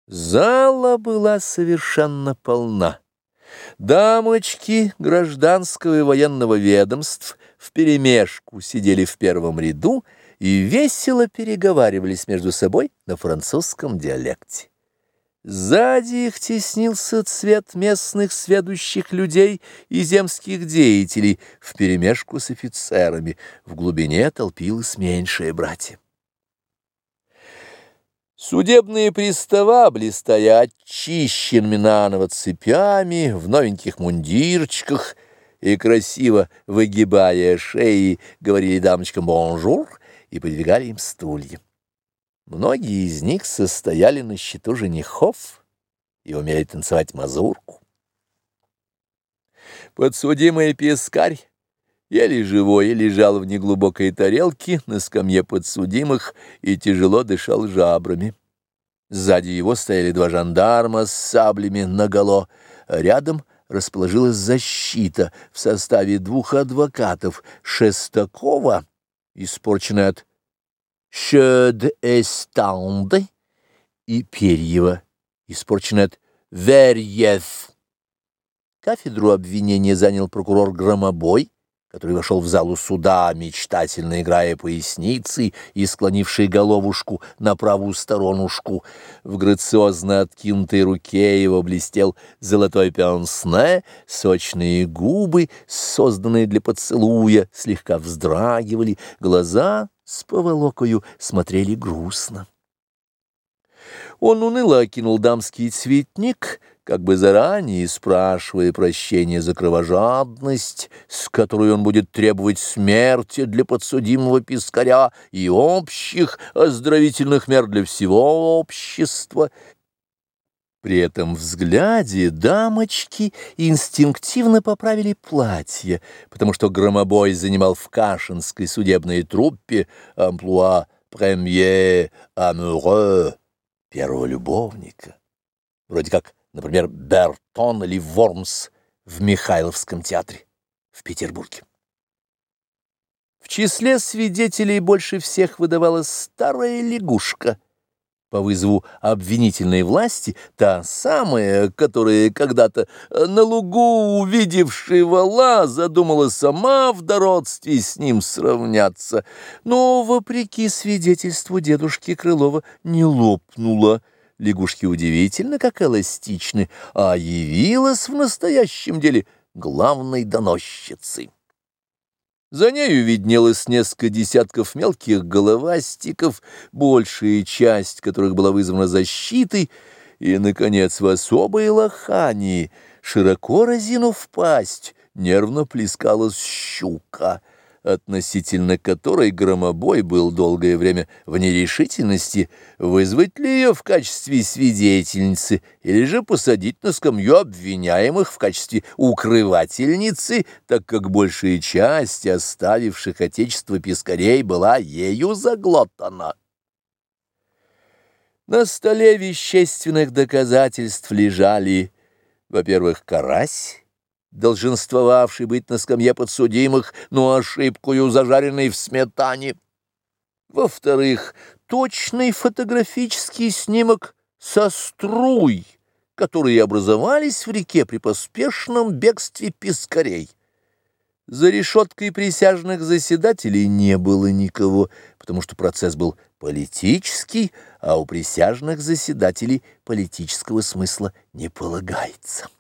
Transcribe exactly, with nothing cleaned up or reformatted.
Зала была совершенно полна. Дамочки гражданского и военного ведомств вперемешку сидели в первом ряду и весело переговаривались между собой на французском диалекте. Сзади их теснился цвет местных сведущих людей и земских деятелей вперемешку с офицерами. В глубине толпилось меньшее братья. Судебные пристава, блистая очищенными наново цепями, в новеньких мундирчиках и красиво выгибая шеи, говорили дамочкам «бонжур» и подвигали им стулья. Многие из них состояли на счету женихов и умели танцевать мазурку. Подсудимый пескарь, еле живой, лежал в неглубокой тарелке на скамье подсудимых и тяжело дышал жабрами. Сзади его стояли два жандарма с саблями наголо, а рядом расположилась защита в составе двух адвокатов — Шестакова, испорченная от «Шёд-эстанды», и Перьева, испорченная от «Верьев». Кафедру обвинения занял прокурор Громобой, который вошел в залу суда, мечтательно играя поясницей и склонивший головушку на правую сторонушку. В грациозно откинутой руке его блестел золотой пенсне, сочные губы, созданные для поцелуя, слегка вздрагивали, глаза с поволокою смотрели грустно. Он уныло окинул дамский цветник, как бы заранее спрашивая прощения за кровожадность, с которой он будет требовать смерти для подсудимого пескаря и общих оздоровительных мер для всего общества. При этом взгляде дамочки инстинктивно поправили платье, потому что Громобой занимал в кашинской судебной труппе амплуа «премьер амурeux» — первого любовника, вроде как, например, Бертон или Вормс в Михайловском театре в Петербурге. В числе свидетелей больше всех выдавалась старая лягушка, по вызову обвинительной власти, та самая, которая когда-то на лугу, увидевши вола, задумала сама в дородстве с ним сравняться, но, вопреки свидетельству дедушки Крылова, не лопнула. Лягушки удивительно как эластичны, а явилась в настоящем деле главной доносчицей. За нею виднелось несколько десятков мелких головастиков, большая часть которых была вызвана защитой, и, наконец, в особой лохании, широко разинув пасть, нервно плескалась щука, относительно которой Громобой был долгое время в нерешительности, вызвать ли ее в качестве свидетельницы или же посадить на скамью обвиняемых в качестве укрывательницы, так как большая часть оставивших отечество пескарей была ею заглотана. На столе вещественных доказательств лежали, во-первых, карась, долженствовавший быть на скамье подсудимых, но ошибкою зажаренный в сметане. Во-вторых, точный фотографический снимок со струй, которые образовались в реке при поспешном бегстве пескарей. За решеткой присяжных заседателей не было никого, потому что процесс был политический, а у присяжных заседателей политического смысла не полагается.